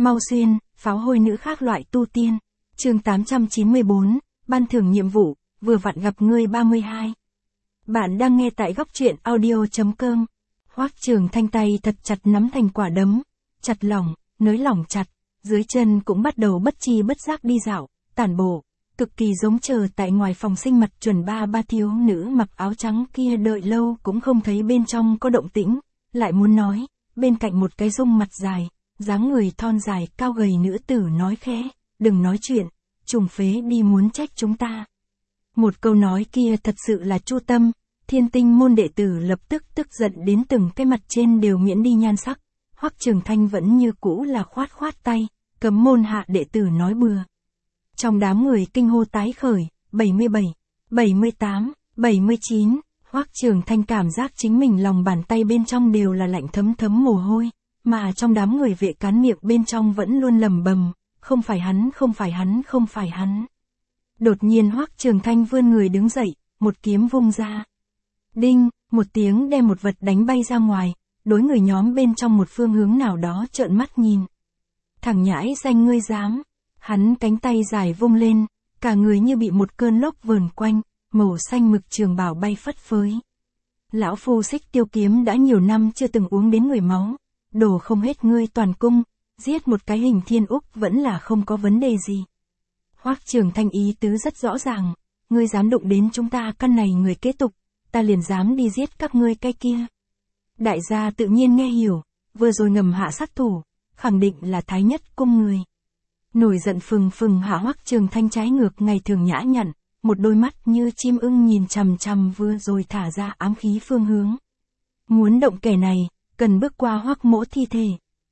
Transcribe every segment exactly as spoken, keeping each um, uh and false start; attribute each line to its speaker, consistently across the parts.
Speaker 1: Mau Xuyên, pháo hôi nữ khác loại tu tiên. Chương tám trăm chín mươi bốn, ban thưởng nhiệm vụ, vừa vặn gặp ngươi ba mươi hai. Bạn đang nghe tại góc truyện audio.com. Hoắc Trường Thanh tay thật chặt nắm thành quả đấm, chặt lỏng, nới lỏng chặt, dưới chân cũng bắt đầu bất chi bất giác đi dạo, tản bộ, cực kỳ giống chờ tại ngoài phòng sinh mặt chuẩn ba ba thiếu nữ mặc áo trắng kia đợi lâu cũng không thấy bên trong có động tĩnh, lại muốn nói, bên cạnh một cái dung mặt dài, dáng người thon dài cao gầy nữ tử nói khẽ, đừng nói chuyện, trùng phế đi muốn trách chúng ta. Một câu nói kia thật sự là chu tâm, Thiên Tinh môn đệ tử lập tức tức giận đến từng cái mặt trên đều miễn đi nhan sắc. Hoắc Trường Thanh vẫn như cũ là khoát khoát tay, cấm môn hạ đệ tử nói bừa. Trong đám người kinh hô tái khởi, bảy mươi bảy, bảy mươi tám, bảy mươi chín, Hoắc Trường Thanh cảm giác chính mình lòng bàn tay bên trong đều là lạnh thấm thấm mồ hôi, mà trong đám người vệ cán miệng bên trong vẫn luôn lầm bầm, không phải hắn, không phải hắn, không phải hắn. Đột nhiên Hoắc Trường Thanh vươn người đứng dậy, một kiếm vung ra. Đinh, một tiếng đem một vật đánh bay ra ngoài, đối người nhóm bên trong một phương hướng nào đó trợn mắt nhìn. Thằng nhãi danh ngươi dám, hắn cánh tay dài vung lên, cả người như bị một cơn lốc vờn quanh, màu xanh mực trường bào bay phất phới. Lão phu Xích Tiêu kiếm đã nhiều năm chưa từng uống đến người máu, đổ không hết ngươi toàn cung, giết một cái Hình Thiên Úc vẫn là không có vấn đề gì. Hoắc Trường Thanh ý tứ rất rõ ràng, ngươi dám đụng đến chúng ta căn này người kế tục, ta liền dám đi giết các ngươi cái kia. Đại gia tự nhiên nghe hiểu, vừa rồi ngầm hạ sát thủ, khẳng định là Thái Nhất cung người. Nổi giận phừng phừng hạ Hoắc Trường Thanh trái ngược ngày thường nhã nhặn, một đôi mắt như chim ưng nhìn chằm chằm vừa rồi thả ra ám khí phương hướng. Muốn động kẻ này, cần bước qua Hoắc mỗ thi thể.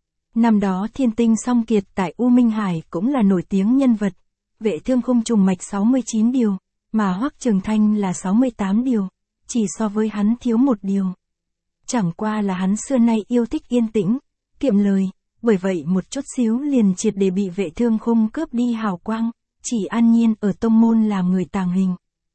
Speaker 1: Năm đó Thiên Tinh Song Kiệt tại U Minh Hải cũng là nổi tiếng nhân vật, vệ thương khung trùng mạch sáu mươi chín điều, mà Hoắc Trường Thanh là sáu mươi tám điều, chỉ so với hắn thiếu một điều. Chẳng qua là hắn xưa nay yêu thích yên tĩnh, kiệm lời, bởi vậy một chút xíu liền triệt để bị vệ thương khung cướp đi hào quang, chỉ an nhiên ở tông môn làm người tàng hình.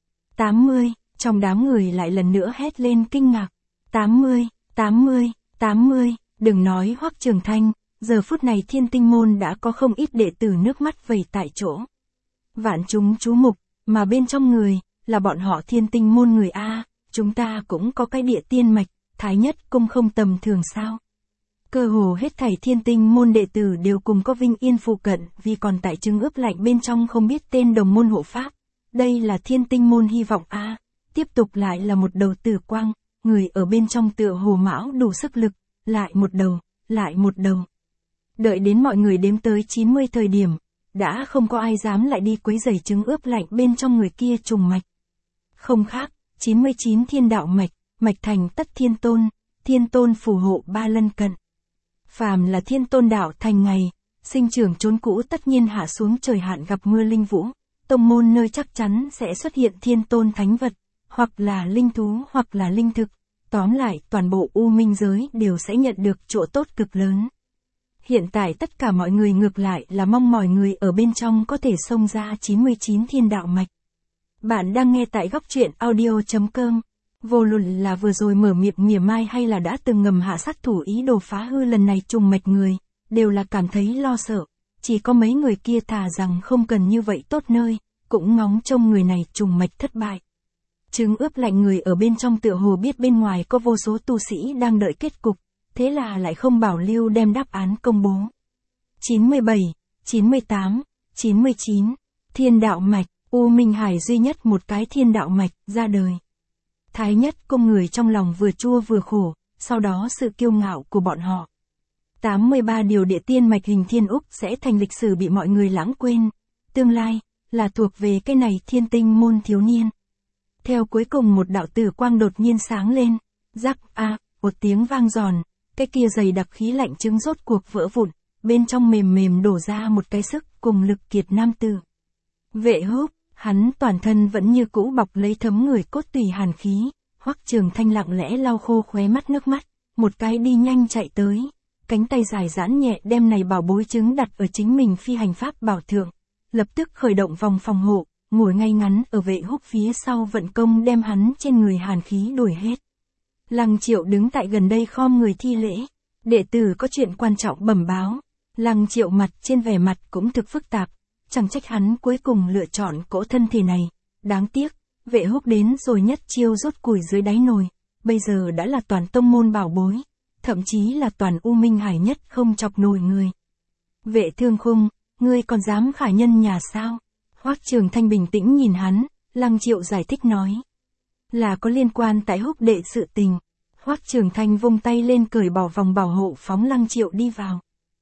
Speaker 1: tám mươi, trong đám người lại lần nữa hét lên kinh ngạc. tám mươi, tám mươi, tám mươi, đừng nói Hoắc Trường Thanh, giờ phút này Thiên Tinh môn đã có không ít đệ tử nước mắt vẩy tại chỗ. Vạn chúng chú mục, mà bên trong người, là bọn họ Thiên Tinh môn người A, chúng ta cũng có cái địa tiên mạch, Thái Nhất cung không tầm thường sao. Cơ hồ hết thảy Thiên Tinh môn đệ tử đều cùng có Vinh Yên phụ cận vì còn tại trứng ướp lạnh bên trong không biết tên đồng môn hộ pháp. Đây là Thiên Tinh môn hy vọng A, tiếp tục lại là một đầu tử quang, người ở bên trong tựa hồ mão đủ sức lực, lại một đầu, lại một đầu. Đợi đến mọi người đếm tới chín mươi thời điểm, đã không có ai dám lại đi quấy rầy trứng ướp lạnh bên trong người kia trùng mạch. Không khác, chín mươi chín thiên đạo mạch, mạch thành tất thiên tôn, thiên tôn phù hộ ba lân cận. Phàm là thiên tôn đạo thành ngày, sinh trưởng trốn cũ tất nhiên hạ xuống trời hạn gặp mưa linh vũ, tông môn nơi chắc chắn sẽ xuất hiện thiên tôn thánh vật, hoặc là linh thú hoặc là linh thực, tóm lại toàn bộ U Minh giới đều sẽ nhận được chỗ tốt cực lớn. Hiện tại tất cả mọi người ngược lại là mong mỏi người ở bên trong có thể xông ra chín mươi chín thiên đạo mạch. Bạn đang nghe tại góc truyện audio.com. Vô luận là vừa rồi mở miệng mỉa mai hay là đã từng ngầm hạ sát thủ ý đồ phá hư lần này trùng mạch người, đều là cảm thấy lo sợ. Chỉ có mấy người kia thà rằng không cần như vậy tốt nơi, cũng ngóng trông người này trùng mạch thất bại. Trứng ướp lạnh người ở bên trong tựa hồ biết bên ngoài có vô số tu sĩ đang đợi kết cục, thế là lại không bảo lưu đem đáp án công bố. chín mươi bảy, chín mươi tám, chín mươi chín, thiên đạo mạch, U Minh Hải duy nhất một cái thiên đạo mạch ra đời. Thái Nhất cung người trong lòng vừa chua vừa khổ, sau đó sự kiêu ngạo của bọn họ. tám mươi ba điều địa tiên mạch Hình Thiên Úc sẽ thành lịch sử bị mọi người lãng quên, tương lai, là thuộc về cái này Thiên Tinh môn thiếu niên. Theo cuối cùng một đạo tử quang đột nhiên sáng lên, rắc a, một tiếng vang giòn, cái kia dày đặc khí lạnh trứng rốt cuộc vỡ vụn, bên trong mềm mềm đổ ra một cái sức cùng lực kiệt nam tử. Vệ Húc, hắn toàn thân vẫn như cũ bọc lấy thấm người cốt tủy hàn khí, Hoắc Trường Thanh lặng lẽ lau khô khóe mắt nước mắt, một cái đi nhanh chạy tới, cánh tay dài giãn nhẹ đem này bảo bối trứng đặt ở chính mình phi hành pháp bảo thượng, lập tức khởi động vòng phòng hộ, ngồi ngay ngắn ở Vệ Húc phía sau vận công đem hắn trên người hàn khí đuổi hết. Lăng Triệu đứng tại gần đây khom người thi lễ, đệ tử có chuyện quan trọng bẩm báo. Lăng Triệu mặt trên vẻ mặt cũng thực phức tạp, chẳng trách hắn cuối cùng lựa chọn cỗ thân thể này, đáng tiếc, Vệ Húc đến rồi nhất chiêu rút củi dưới đáy nồi, bây giờ đã là toàn tông môn bảo bối, thậm chí là toàn U Minh Hải nhất không chọc nổi người. Vệ Thương Khung, ngươi còn dám khả nhân nhà sao? Hoắc Trường Thanh bình tĩnh nhìn hắn, Lăng Triệu giải thích nói. Là có liên quan tại Húc đệ sự tình. Hoắc Trường Thanh vung tay lên cởi bỏ vòng bảo hộ phóng Lăng Triệu đi vào.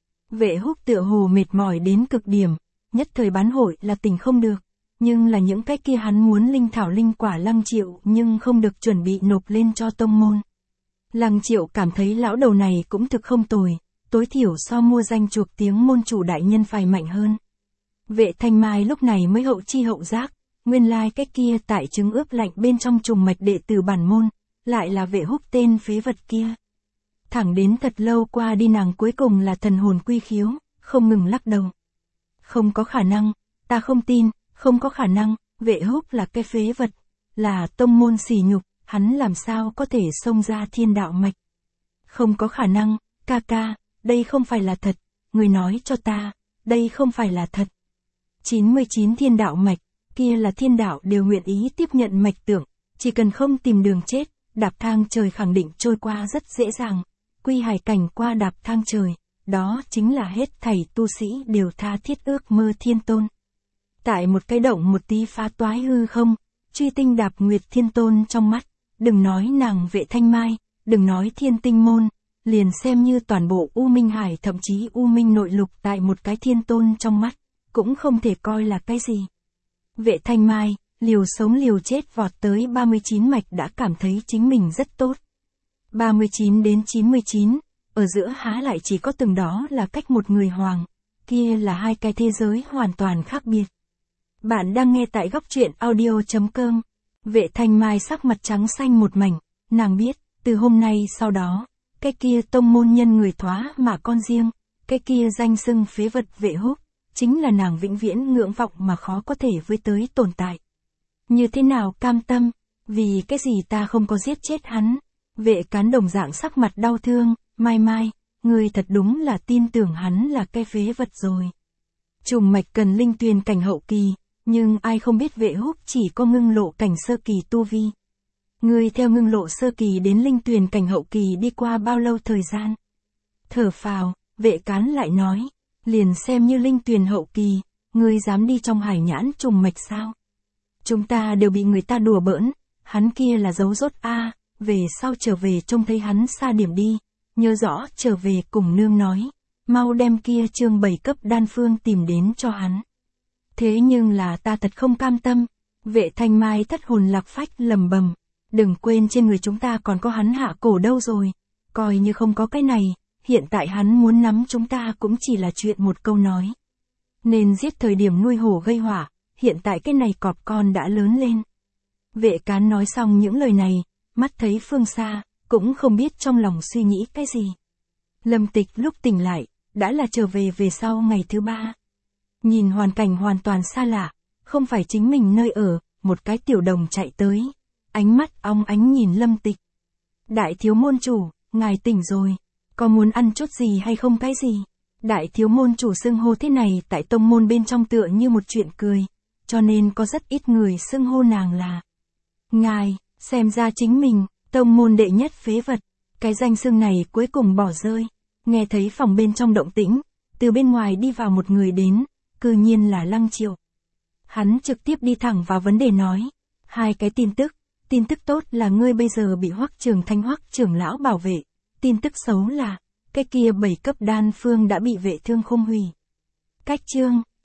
Speaker 1: Vệ Húc tựa hồ mệt mỏi đến cực điểm, nhất thời bán hội là tình không được, nhưng là những cái kia hắn muốn linh thảo linh quả Lăng Triệu nhưng không được chuẩn bị nộp lên cho tông môn. Lăng Triệu cảm thấy lão đầu này cũng thực không tồi, tối thiểu so mua danh chuộc tiếng môn chủ đại nhân phải mạnh hơn. Vệ Thanh Mai lúc này mới hậu chi hậu giác, nguyên lai cái kia tại trứng ướp lạnh bên trong trùng mạch đệ tử bản môn, lại là Vệ Húc tên phế vật kia. Thẳng đến thật lâu qua đi nàng cuối cùng là thần hồn quy khiếu, không ngừng lắc đầu. Không có khả năng, ta không tin, không có khả năng, Vệ Húc là cái phế vật, là tông môn sỉ nhục, hắn làm sao có thể xông ra thiên đạo mạch. Không có khả năng, ca ca, đây không phải là thật, người nói cho ta, đây không phải là thật. chín mươi chín thiên đạo mạch, kia là thiên đạo đều nguyện ý tiếp nhận mạch tưởng, chỉ cần không tìm đường chết, đạp thang trời khẳng định trôi qua rất dễ dàng, quy hải cảnh qua đạp thang trời, đó chính là hết thảy tu sĩ đều tha thiết ước mơ thiên tôn. Tại một cái động một tí phá toái hư không, truy tinh đạp nguyệt thiên tôn trong mắt, đừng nói nàng Vệ Thanh Mai, đừng nói thiên tinh môn, liền xem như toàn bộ U Minh Hải thậm chí U Minh nội lục tại một cái thiên tôn trong mắt, cũng không thể coi là cái gì. Vệ Thanh Mai, liều sống liều chết vọt tới ba mươi chín mạch đã cảm thấy chính mình rất tốt. ba mươi chín đến chín mươi chín, ở giữa há lại chỉ có từng đó là cách một người hoàng, kia là hai cái thế giới hoàn toàn khác biệt. Bạn đang nghe tại góc truyện audio chấm com. Vệ Thanh Mai sắc mặt trắng xanh một mảnh, nàng biết, từ hôm nay sau đó, cái kia tông môn nhân người thoá mà con riêng, cái kia danh xưng phế vật Vệ Húc, chính là nàng vĩnh viễn ngưỡng vọng mà khó có thể với tới tồn tại. Như thế nào cam tâm, vì cái gì ta không có giết chết hắn. Vệ Cán đồng dạng sắc mặt đau thương, Mai Mai, ngươi thật đúng là tin tưởng hắn là cái phế vật rồi. Trùng mạch cần linh tuyền cảnh hậu kỳ, nhưng ai không biết Vệ Húc chỉ có ngưng lộ cảnh sơ kỳ tu vi. Ngươi theo ngưng lộ sơ kỳ đến linh tuyền cảnh hậu kỳ đi qua bao lâu thời gian? Thở phào, Vệ Cán lại nói, liền xem như linh tuyền hậu kỳ, ngươi dám đi trong hải nhãn trùng mạch sao? Chúng ta đều bị người ta đùa bỡn, hắn kia là dấu rốt a, về sau trở về trông thấy hắn xa điểm đi, nhớ rõ trở về cùng nương nói, mau đem kia chương bảy cấp đan phương tìm đến cho hắn. Thế nhưng là ta thật không cam tâm, Vệ Thanh Mai thất hồn lạc phách lầm bầm, đừng quên trên người chúng ta còn có hắn hạ cổ đâu rồi, coi như không có cái này, hiện tại hắn muốn nắm chúng ta cũng chỉ là chuyện một câu nói. Nên giết thời điểm nuôi hổ gây họa, hiện tại cái này cọp con đã lớn lên. Vệ Cán nói xong những lời này, mắt thấy phương xa, cũng không biết trong lòng suy nghĩ cái gì. Lâm Tịch lúc tỉnh lại, đã là trở về về sau ngày thứ ba. Nhìn hoàn cảnh hoàn toàn xa lạ, không phải chính mình nơi ở, một cái tiểu đồng chạy tới, ánh mắt óng ánh nhìn Lâm Tịch. Đại thiếu môn chủ, ngài tỉnh rồi, có muốn ăn chút gì hay không cái gì? Đại thiếu môn chủ xưng hô thế này tại tông môn bên trong tựa như một chuyện cười, cho nên có rất ít người xưng hô nàng là ngài, xem ra chính mình, tông môn đệ nhất phế vật, cái danh xưng này cuối cùng bỏ rơi. Nghe thấy phòng bên trong động tĩnh, từ bên ngoài đi vào một người đến, cư nhiên là Lăng Triệu. Hắn trực tiếp đi thẳng vào vấn đề nói, hai cái tin tức, tin tức tốt là ngươi bây giờ bị Hoắc Trường Thanh Hoắc trưởng lão bảo vệ, tin tức xấu là, cái kia bảy cấp đan phương đã bị Vệ Thương Khung hủy. Cách chương